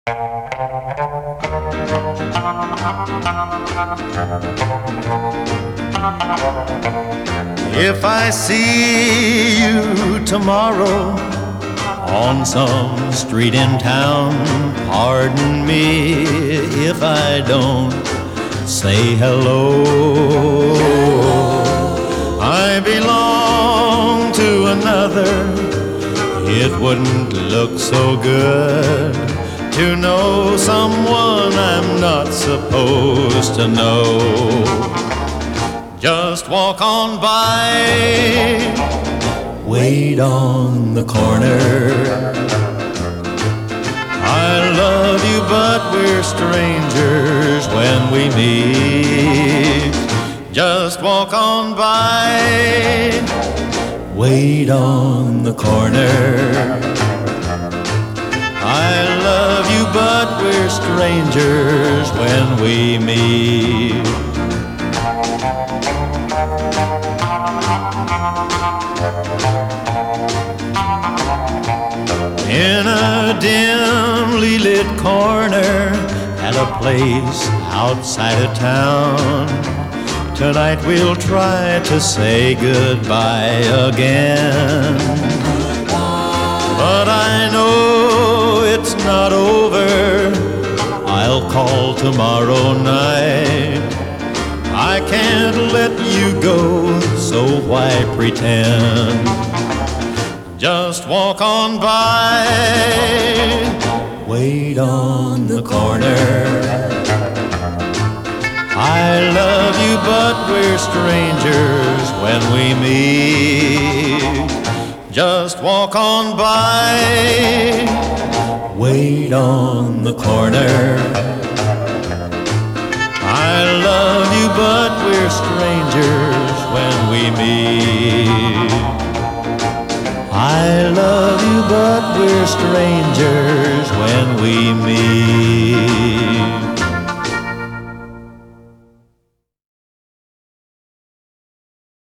If I see you tomorrow on some street in town, pardon me if I don't say hello. I belong to another. It wouldn't look so good to know someone I'm not supposed to know. Just walk on by, wait on the corner. I love you, but we're strangers when we meet. Just walk on by, wait on the corner. I love you, but we're strangers when we meet. In a dimly lit corner at a place outside of town, tonight we'll try to say goodbye again. But I know it's not over. I'll call tomorrow night. I can't let you go, so why pretend? Just walk on by, wait on the corner. I love you, but we're strangers when we meet. Just walk on by, wait on the corner. I love you, but we're strangers when we meet. I love you, but we're strangers when we meet.